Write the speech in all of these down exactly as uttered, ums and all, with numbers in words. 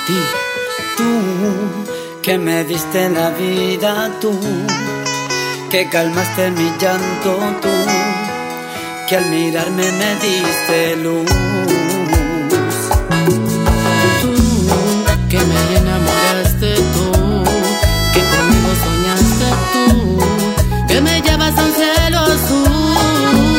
ti. Tú, que me diste la vida, tú, que calmaste mi llanto, tú, que al mirarme me diste luz. Tú, que me enamoraste, tú, que conmigo soñaste, tú, que me llevas a un cielo azul.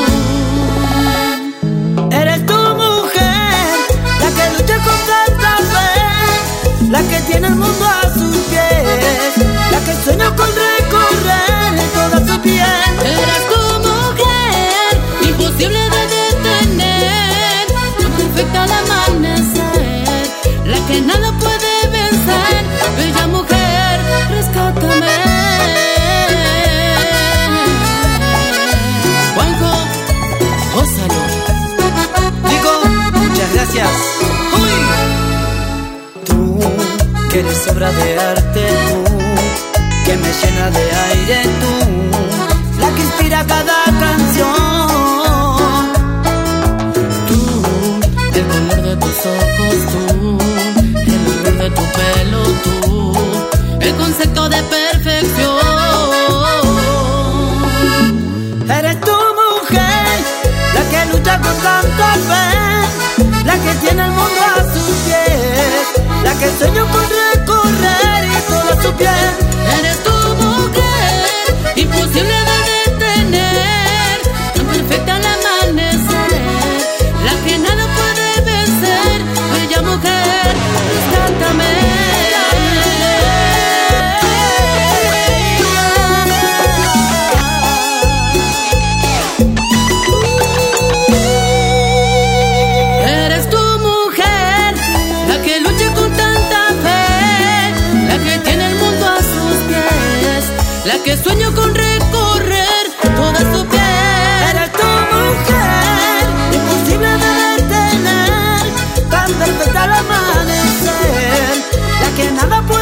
Eres tu mujer, la que lucha contra esta fe, la que tiene el mundo a sus pies, la que sueña con recorrer toda su piel. Eres tu mujer, imposible de detener, tan perfecta al amanecer, la que nada puede vencer. Bella mujer, rescátame. Juanjo, gózalo. Digo, muchas gracias. Uy. Tú, que eres obra de arte, tú, que me llena de aire, tú, la que inspira cada canción. Tú, el color de tus ojos, tú, el olor de tu pelo, tú, el concepto de perfección. Eres tu mujer, la que lucha con tanta fe, la que tiene el mundo a sus pies, la que sueña con recorrer y toda su piel. Eres tu mujer, imposible de detener, tan perfecta al amanecer, la que nada puede vencer. Bella mujer, rescátame. Eres tu mujer, la que lucha con tanta fe, la que tiene el mundo a sus pies, la que sueño con recorrer toda su piel. Eres tu mujer, imposible de detener, tan perfecta al amanecer, la que nada puede